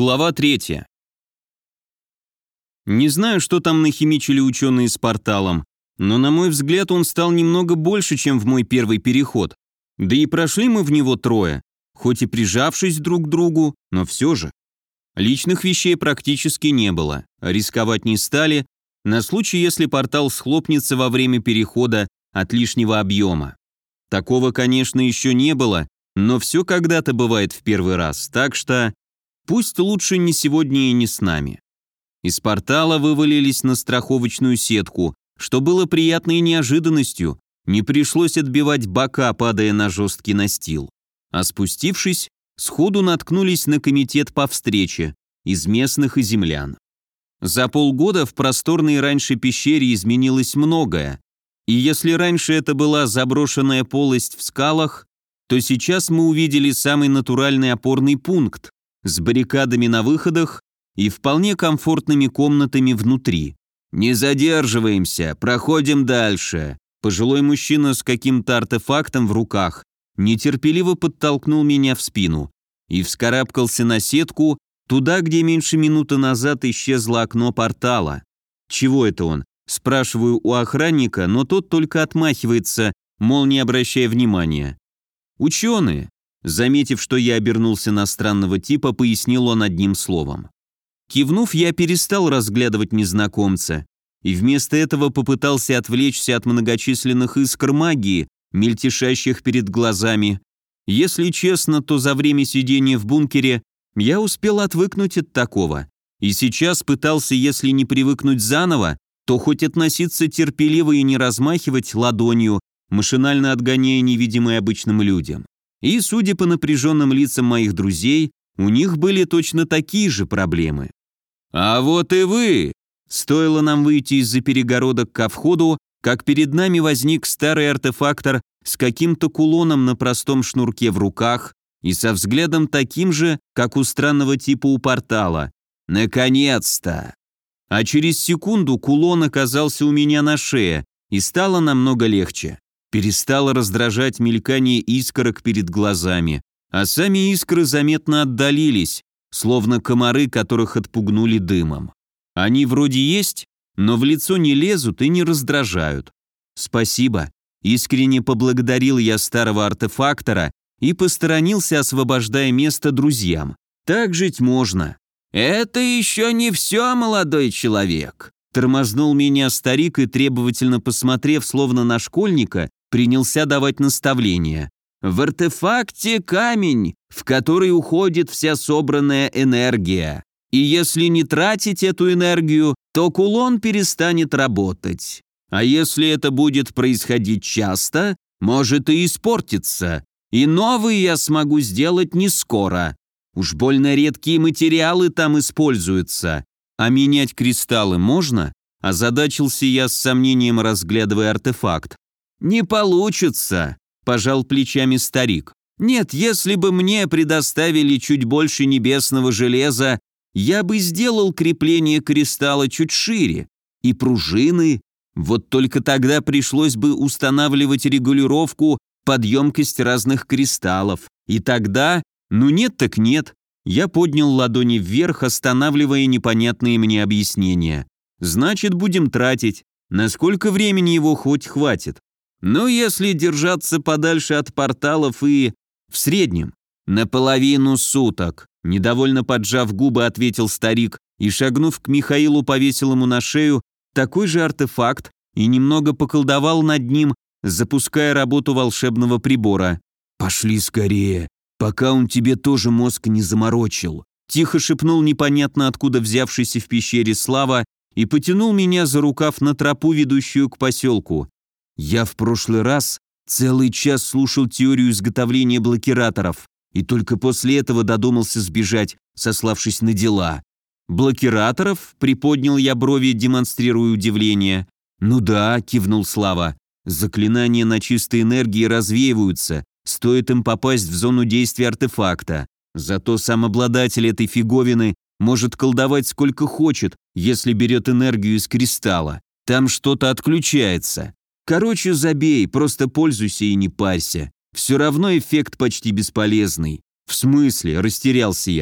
Глава 3. Не знаю, что там нахимичили ученые с порталом, но, на мой взгляд, он стал немного больше, чем в мой первый переход. Да и прошли мы в него трое, хоть и прижавшись друг к другу, но все же. Личных вещей практически не было, рисковать не стали, на случай, если портал схлопнется во время перехода от лишнего объема. Такого, конечно, еще не было, но все когда-то бывает в первый раз, так что пусть лучше не сегодня и не с нами. Из портала вывалились на страховочную сетку, что было приятной неожиданностью, не пришлось отбивать бока, падая на жесткий настил. А спустившись, сходу наткнулись на комитет по встрече из местных и землян. За полгода в просторной раньше пещере изменилось многое, и если раньше это была заброшенная полость в скалах, то сейчас мы увидели самый натуральный опорный пункт с баррикадами на выходах и вполне комфортными комнатами внутри. «Не задерживаемся, проходим дальше». Пожилой мужчина с каким-то артефактом в руках нетерпеливо подтолкнул меня в спину и вскарабкался на сетку туда, где меньше минуты назад исчезло окно портала. «Чего это он?» – спрашиваю у охранника, но тот только отмахивается, мол, не обращая внимания. «Ученые», заметив, что я обернулся на странного типа, пояснил он одним словом. Кивнув, я перестал разглядывать незнакомца и вместо этого попытался отвлечься от многочисленных искр магии, мельтешащих перед глазами. Если честно, то за время сидения в бункере я успел отвыкнуть от такого, и сейчас пытался, если не привыкнуть заново, то хоть относиться терпеливо и не размахивать ладонью, машинально отгоняя невидимые обычным людям. И, судя по напряженным лицам моих друзей, у них были точно такие же проблемы. «А вот и вы!» Стоило нам выйти из-за перегородок ко входу, как перед нами возник старый артефактор с каким-то кулоном на простом шнурке в руках и со взглядом таким же, как у странного типа у портала. «Наконец-то!» А через секунду кулон оказался у меня на шее, и стало намного легче. Перестало раздражать мелькание искорок перед глазами, а сами искры заметно отдалились, словно комары, которых отпугнули дымом. Они вроде есть, но в лицо не лезут и не раздражают. «Спасибо», искренне поблагодарил я старого артефактора и посторонился, освобождая место друзьям. «Так жить можно». «Это еще не все, молодой человек», тормознул меня старик и, требовательно посмотрев, словно на школьника, принялся давать наставления. «В артефакте камень, в который уходит вся собранная энергия. И если не тратить эту энергию, то кулон перестанет работать. А если это будет происходить часто, может и испортиться. И новый я смогу сделать не скоро. Уж больно редкие материалы там используются. А менять кристаллы можно?» Озадачился я с сомнением, разглядывая артефакт. «Не получится», – пожал плечами старик. «Нет, если бы мне предоставили чуть больше небесного железа, я бы сделал крепление кристалла чуть шире. И пружины. Вот только тогда пришлось бы устанавливать регулировку под емкость разных кристаллов. И тогда, ну нет так нет». Я поднял ладони вверх, останавливая непонятные мне объяснения. «Значит, будем тратить. Насколько времени его хоть хватит? Ну, если держаться подальше от порталов и... в среднем. Наполовину суток», недовольно поджав губы, ответил старик и, шагнув к Михаилу, повесил ему на шею такой же артефакт и немного поколдовал над ним, запуская работу волшебного прибора. «Пошли скорее, пока он тебе тоже мозг не заморочил», тихо шепнул непонятно откуда взявшийся в пещере Слава и потянул меня за рукав на тропу, ведущую к поселку. Я в прошлый раз целый час слушал теорию изготовления блокираторов и только после этого додумался сбежать, сославшись на дела. «Блокираторов?» – приподнял я брови, демонстрируя удивление. «Ну да», – кивнул Слава. «Заклинания на чистой энергии развеиваются, стоит им попасть в зону действия артефакта. Зато сам обладатель этой фиговины может колдовать сколько хочет, если берет энергию из кристалла. Там что-то отключается. Короче, забей, просто пользуйся и не парься. Все равно эффект почти бесполезный». «В смысле?» – растерялся я.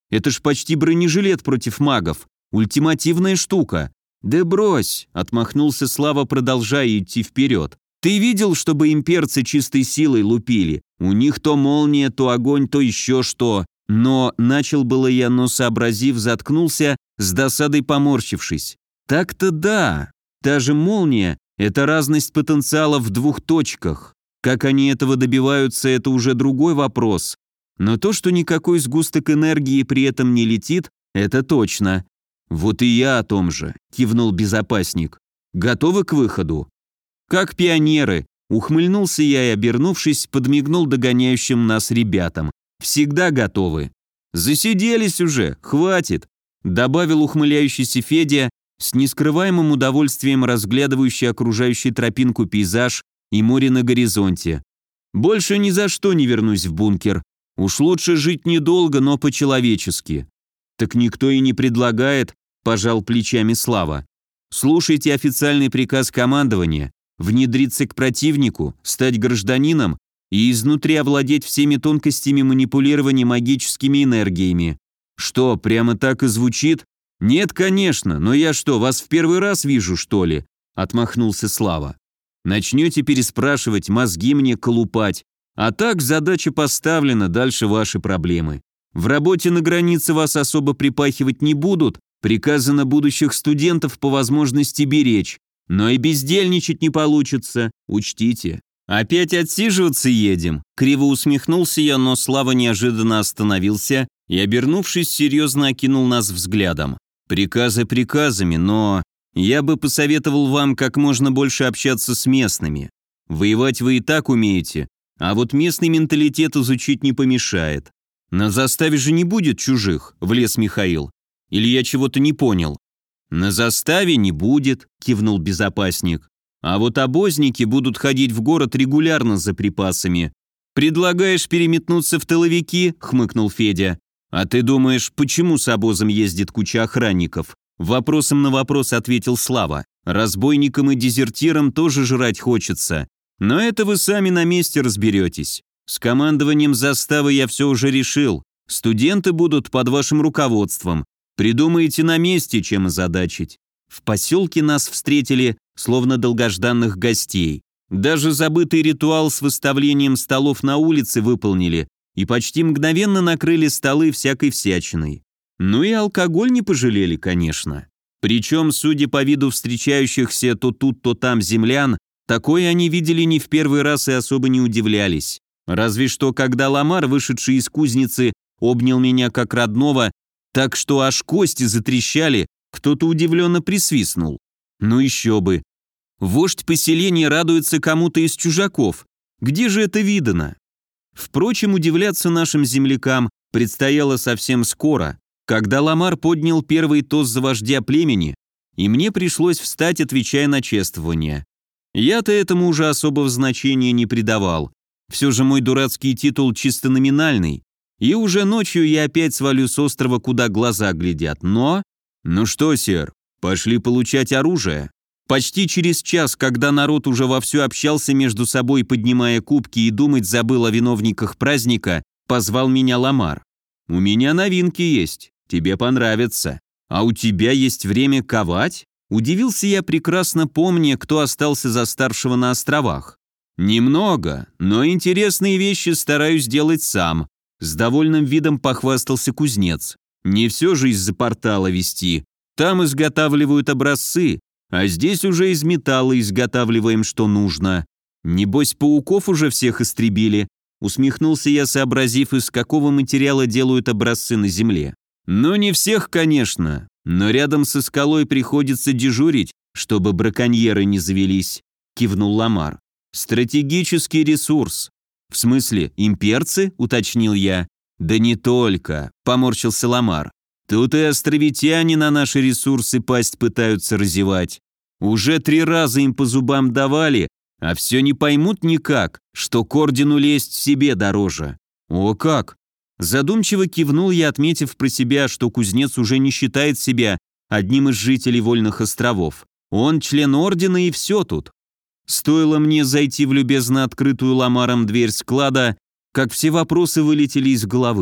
Это ж почти бронежилет против магов. Ультимативная штука». «Да брось», — отмахнулся Слава, продолжая идти вперед. «Ты видел, чтобы имперцы чистой силой лупили? У них то молния, то огонь, то еще что». Но начал было я, но сообразив, заткнулся, с досадой поморщившись. Так-то да, та же молния — это разность потенциала в двух точках. Как они этого добиваются, это уже другой вопрос. Но то, что никакой сгусток энергии при этом не летит, это точно. «Вот и я о том же», — кивнул безопасник. «Готовы к выходу?» «Как пионеры», — ухмыльнулся я и, обернувшись, подмигнул догоняющим нас ребятам. «Всегда готовы». «Засиделись уже, хватит», — добавил ухмыляющийся Федя, с нескрываемым удовольствием разглядывающий окружающий тропинку пейзаж и море на горизонте. «Больше ни за что не вернусь в бункер. Уж лучше жить недолго, но по-человечески». «Так никто и не предлагает», — пожал плечами Слава. «Слушайте официальный приказ командования, внедриться к противнику, стать гражданином и изнутри овладеть всеми тонкостями манипулирования магическими энергиями». «Что, прямо так и звучит?» «Нет, конечно, но я что, вас в первый раз вижу, что ли?» — отмахнулся Слава. «Начнете переспрашивать, мозги мне колупать. А так задача поставлена, дальше ваши проблемы. В работе на границе вас особо припахивать не будут, приказано будущих студентов по возможности беречь, но и бездельничать не получится, учтите». «Опять отсиживаться едем?» Криво усмехнулся я, но Слава неожиданно остановился и, обернувшись, серьезно окинул нас взглядом. «Приказы приказами, но я бы посоветовал вам как можно больше общаться с местными. Воевать вы и так умеете, а вот местный менталитет изучить не помешает. На заставе же не будет чужих», — влез Михаил. «Или я чего-то не понял?» «На заставе не будет», — кивнул безопасник. «А вот обозники будут ходить в город регулярно за припасами. Предлагаешь переметнуться в тыловики?» — хмыкнул Федя. «А ты думаешь, почему с обозом ездит куча охранников?» Вопросом на вопрос ответил Слава. «Разбойникам и дезертирам тоже жрать хочется. Но это вы сами на месте разберетесь. С командованием заставы я все уже решил. Студенты будут под вашим руководством. Придумаете на месте, чем озадачить». В поселке нас встретили, словно долгожданных гостей. Даже забытый ритуал с выставлением столов на улице выполнили и почти мгновенно накрыли столы всякой всячиной. Ну и алкоголь не пожалели, конечно. Причем, судя по виду встречающихся то тут, то там землян, такое они видели не в первый раз и особо не удивлялись. Разве что, когда Ламар, вышедший из кузницы, обнял меня как родного, так что аж кости затрещали, кто-то удивленно присвистнул. Ну еще бы. Вождь поселения радуется кому-то из чужаков. Где же это видано? Впрочем, удивляться нашим землякам предстояло совсем скоро, когда Ламар поднял первый тост за вождя племени, и мне пришлось встать, отвечая на чествование. Я-то этому уже особого значения не придавал. Все же мой дурацкий титул чисто номинальный, и уже ночью я опять свалю с острова, куда глаза глядят, но... «Ну что, сэр, пошли получать оружие». Почти через час, когда народ уже вовсю общался между собой, поднимая кубки, и думать забыл о виновниках праздника, позвал меня Ламар. «У меня новинки есть, тебе понравится. А у тебя есть время ковать?» Удивился я, прекрасно помня, кто остался за старшего на островах. «Немного, но интересные вещи стараюсь делать сам», с довольным видом похвастался кузнец. «Не все же из-за портала вести. Там изготавливают образцы, а здесь уже из металла изготавливаем, что нужно. Небось, пауков уже всех истребили», усмехнулся я, сообразив, из какого материала делают образцы на земле. «Ну, не всех, конечно, но рядом со скалой приходится дежурить, чтобы браконьеры не завелись», кивнул Ламар. «Стратегический ресурс». «В смысле, имперцы?» — уточнил я. «Да не только», — поморщился Ламар. «Тут и островитяне на наши ресурсы пасть пытаются разевать. Уже 3 раза им по зубам давали, а все не поймут никак, что к ордену лезть себе дороже». «О как!» Задумчиво кивнул я, отметив про себя, что кузнец уже не считает себя одним из жителей Вольных островов. Он член ордена и все тут. Стоило мне зайти в любезно открытую Ламаром дверь склада, как все вопросы вылетели из головы.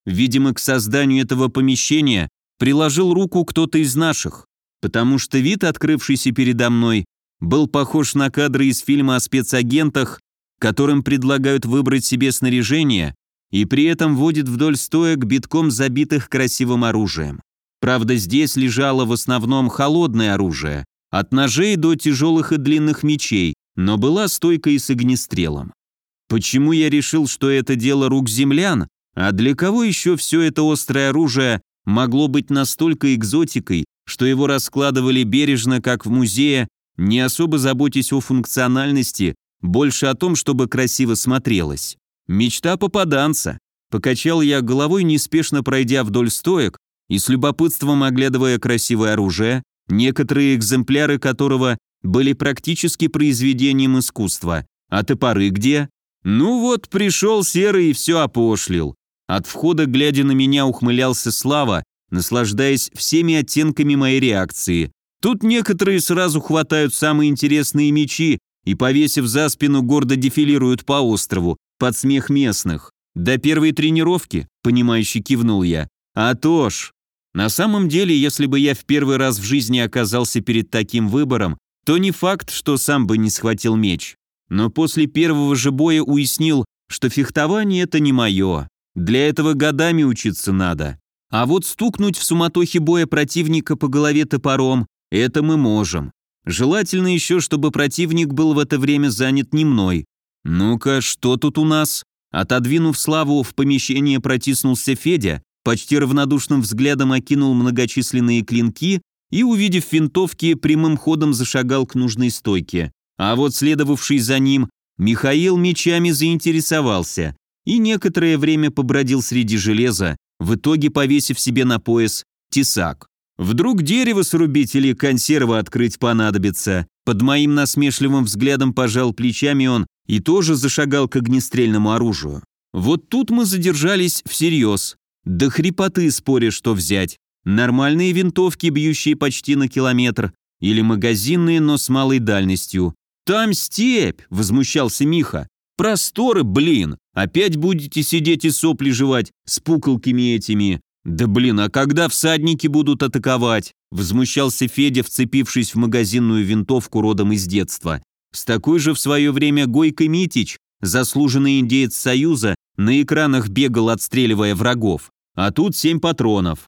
Видимо, к созданию этого помещения приложил руку кто-то из наших, потому что вид, открывшийся передо мной, был похож на кадры из фильма о спецагентах, которым предлагают выбрать себе снаряжение и при этом водят вдоль стоек, битком забитых красивым оружием. Правда, здесь лежало в основном холодное оружие, от ножей до тяжелых и длинных мечей, но была стойка и с огнестрелом. Почему я решил, что это дело рук землян, а для кого еще все это острое оружие могло быть настолько экзотикой, что его раскладывали бережно, как в музее, не особо заботясь о функциональности, больше о том, чтобы красиво смотрелось. Мечта попаданца. Покачал я головой, неспешно пройдя вдоль стоек и с любопытством оглядывая красивое оружие, некоторые экземпляры которого были практически произведением искусства. А топоры где? Ну вот, пришел Серый и все опошлил. От входа, глядя на меня, ухмылялся Слава, наслаждаясь всеми оттенками моей реакции. Тут некоторые сразу хватают самые интересные мечи и, повесив за спину, гордо дефилируют по острову, под смех местных. До первой тренировки, понимающе кивнул я. А то ж. На самом деле, если бы я в первый раз в жизни оказался перед таким выбором, то не факт, что сам бы не схватил меч. Но после первого же боя уяснил, что фехтование – это не мое. Для этого годами учиться надо. А вот стукнуть в суматохе боя противника по голове топором – это мы можем. Желательно еще, чтобы противник был в это время занят не мной. Ну-ка, что тут у нас? Отодвинув Славу, в помещение протиснулся Федя, почти равнодушным взглядом окинул многочисленные клинки и, увидев винтовки, прямым ходом зашагал к нужной стойке. А вот следовавший за ним Михаил мечами заинтересовался и некоторое время побродил среди железа, в итоге повесив себе на пояс тесак. Вдруг дерево срубить или консервы открыть понадобится. Под моим насмешливым взглядом пожал плечами он и тоже зашагал к огнестрельному оружию. Вот тут мы задержались всерьез. До хрипоты споря, что взять. Нормальные винтовки, бьющие почти на километр, или магазинные, но с малой дальностью. «Там степь!» – возмущался Миха. «Просторы, блин! Опять будете сидеть и сопли жевать с пуколками этими!» «Да блин, а когда всадники будут атаковать?» – возмущался Федя, вцепившись в магазинную винтовку родом из детства. С такой же в свое время Гойко Митич, заслуженный индеец Союза, на экранах бегал, отстреливая врагов. А тут 7 патронов.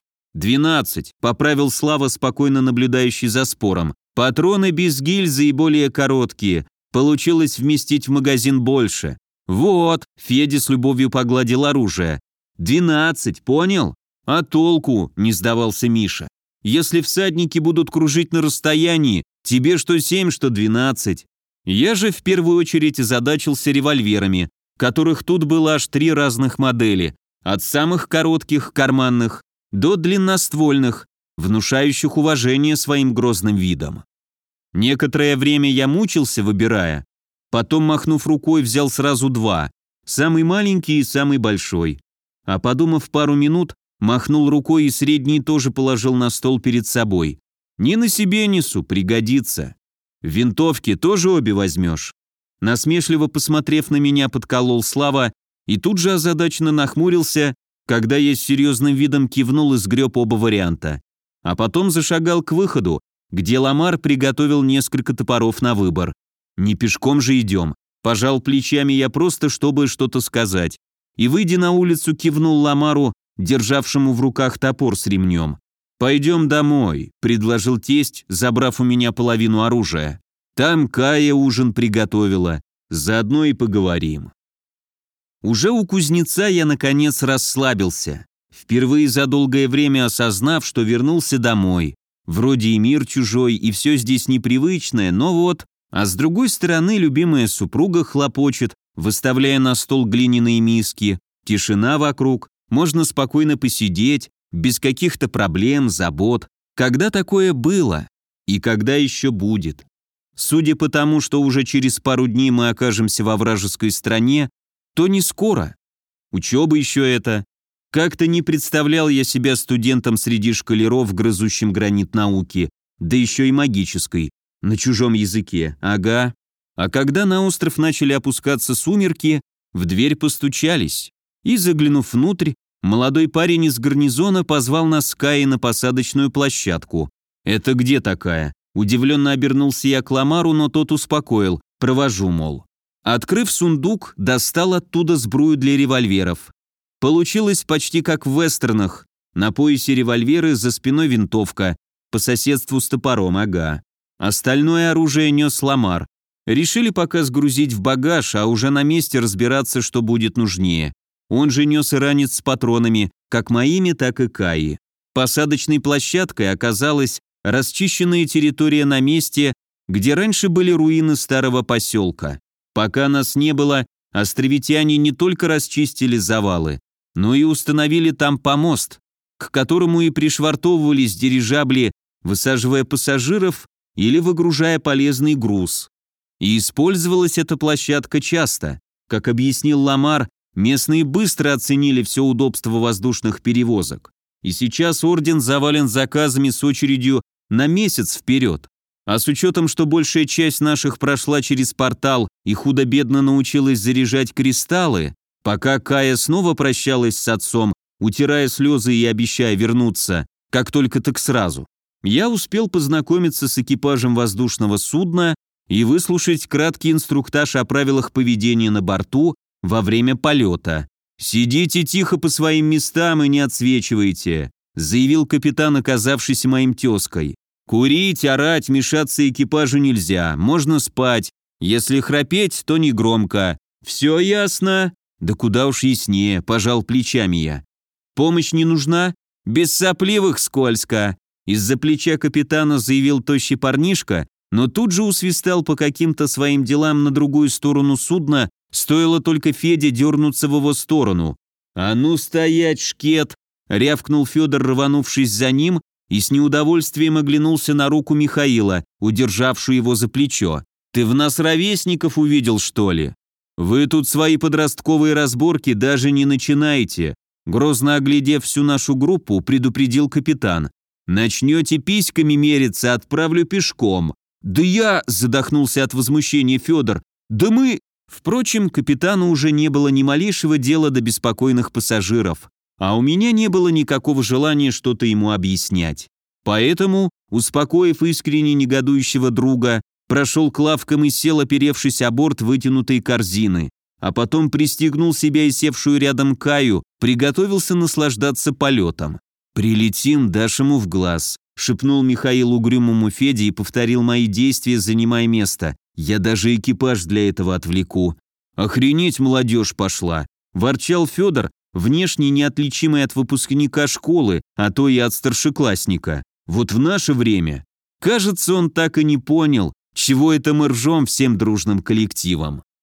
12, поправил Слава, спокойно наблюдающий за спором. Патроны без гильзы и более короткие. Получилось вместить в магазин больше. Вот, Федя с любовью погладил оружие. 12, понял? А толку, не сдавался Миша. Если всадники будут кружить на расстоянии, тебе что 7, что 12. Я же в первую очередь озадачился револьверами, которых тут было аж 3 разных модели. От самых коротких, карманных, до длинноствольных, внушающих уважение своим грозным видом. Некоторое время я мучился, выбирая. Потом, махнув рукой, взял сразу 2. Самый маленький и самый большой. А подумав пару минут, махнул рукой и средний тоже положил на стол перед собой. Не на себе несу, пригодится. Винтовки тоже обе возьмешь. Насмешливо посмотрев на меня, подколол Слава и тут же озадаченно нахмурился, когда я с серьезным видом кивнул и сгреб оба варианта. А потом зашагал к выходу, где Ламар приготовил несколько топоров на выбор. Не пешком же идем. Пожал плечами я просто, чтобы что-то сказать. И, выйдя на улицу, кивнул Ламару, державшему в руках топор с ремнем. «Пойдем домой», — предложил тесть, забрав у меня половину оружия. «Там Кая ужин приготовила. Заодно и поговорим». Уже у кузнеца я, наконец, расслабился. Впервые за долгое время осознав, что вернулся домой. Вроде и мир чужой, и все здесь непривычное, но вот... А с другой стороны, любимая супруга хлопочет, выставляя на стол глиняные миски. Тишина вокруг, можно спокойно посидеть, без каких-то проблем, забот. Когда такое было? И когда еще будет? Судя по тому, что уже через пару дней мы окажемся во вражеской стране, то не скоро. Учеба еще это. Как-то не представлял я себя студентом среди школяров, грызущим гранит науки, да еще и магической, на чужом языке, ага. А когда на остров начали опускаться сумерки, в дверь постучались, и, заглянув внутрь, молодой парень из гарнизона позвал нас с Каей на посадочную площадку. «Это где такая?» Удивленно обернулся я к Ламару, но тот успокоил. «Провожу, мол». Открыв сундук, достал оттуда сбрую для револьверов. Получилось почти как в вестернах. На поясе револьверы, за спиной винтовка. По соседству с топором, ага. Остальное оружие нес Ламар. Решили пока сгрузить в багаж, а уже на месте разбираться, что будет нужнее. Он же нес и ранец с патронами, как моими, так и Каи. Посадочной площадкой оказалась расчищенная территория на месте, где раньше были руины старого поселка. Пока нас не было, островитяне не только расчистили завалы, но и установили там помост, к которому и пришвартовывались дирижабли, высаживая пассажиров или выгружая полезный груз. И использовалась эта площадка часто. Как объяснил Ламар, местные быстро оценили все удобство воздушных перевозок. И сейчас орден завален заказами с очередью на месяц вперед. А с учетом, что большая часть наших прошла через портал и худо-бедно научилась заряжать кристаллы, пока Кая снова прощалась с отцом, утирая слезы и обещая вернуться, как только так сразу, я успел познакомиться с экипажем воздушного судна и выслушать краткий инструктаж о правилах поведения на борту во время полета. «Сидите тихо по своим местам и не отсвечивайте», заявил капитан, оказавшийся моим тезкой. «Курить, орать, мешаться экипажу нельзя, можно спать. Если храпеть, то не громко. Все ясно?» «Да куда уж яснее», пожал плечами я. «Помощь не нужна?» «Без сопливых скользко», из-за плеча капитана заявил тощий парнишка, но тут же усвистал по каким-то своим делам на другую сторону судна, стоило только Феде дернуться в его сторону. «А ну стоять, шкет!» — рявкнул Федор, рванувшись за ним, и с неудовольствием оглянулся на руку Михаила, удержавшую его за плечо. «Ты в нас ровесников увидел, что ли? Вы тут свои подростковые разборки даже не начинаете», грозно оглядев всю нашу группу, предупредил капитан. «Начнете письками мериться, отправлю пешком». «Да я!» – задохнулся от возмущения Федор. «Да мы...» Впрочем, капитану уже не было ни малейшего дела до беспокойных пассажиров, а у меня не было никакого желания что-то ему объяснять. Поэтому, успокоив искренне негодующего друга, прошел к лавкам и сел, оперевшись о борт вытянутой корзины, а потом пристегнул себя и севшую рядом Каю, приготовился наслаждаться полетом. «Прилетим, дашь ему в глаз», — шепнул Михаил угрюмому Феде и повторил мои действия, занимая место. «Я даже экипаж для этого отвлеку». «Охренеть, молодежь пошла», — ворчал Федор, внешне неотличимый от выпускника школы, а то и от старшеклассника. Вот в наше время. Кажется, он так и не понял, чего это мы ржем всем дружным коллективом.